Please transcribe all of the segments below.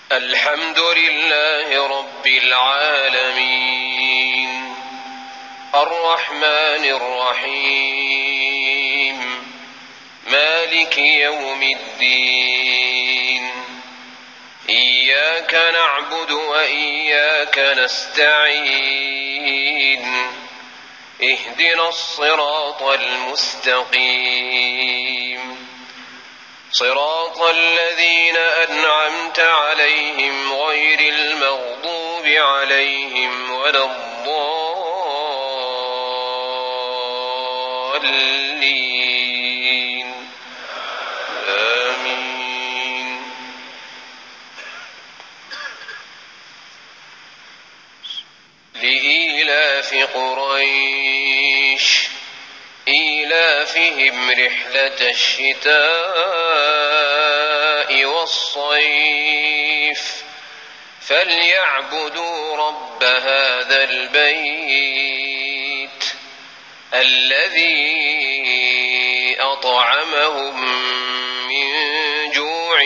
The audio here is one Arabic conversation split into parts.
الحمد لله رب العالمين الرحمن الرحيم مالك يوم الدين إياك نعبد وإياك نستعين اهدنا الصراط المستقيم صراط الذين أنعمت عليهم غير المغضوب عليهم ولا الضالين آمين. لإيلاف قريش إيلافهم رحلة الشتاء والصيف فليعبدوا رب هذا البيت الذي أطعمهم من جوع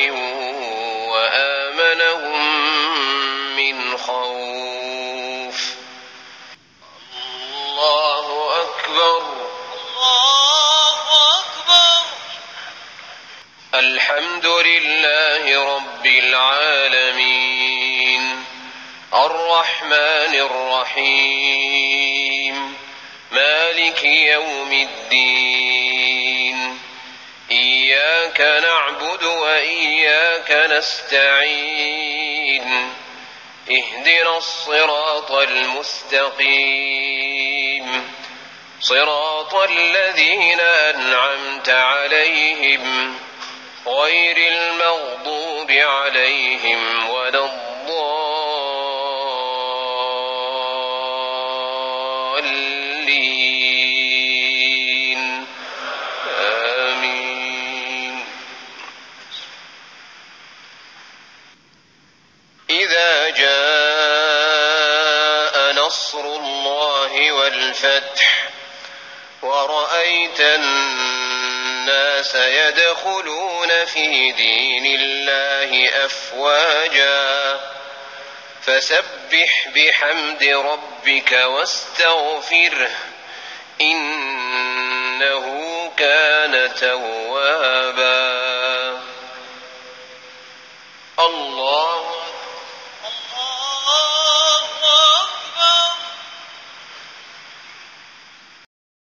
وآمنهم من خوف. الله أكبر. الحمد لله رب العالمين الرحمن الرحيم مالك يوم الدين إياك نعبد وإياك نستعين اهدنا الصراط المستقيم صراط الذين أنعمت عليهم غير المغضوب عليهم ولا الضالين آمين. إذا جاء نصر الله والفتح ورأيت الناس يدخلون في دين الله أفواجا فسبح بحمد ربك واستغفره إنه كان توابا.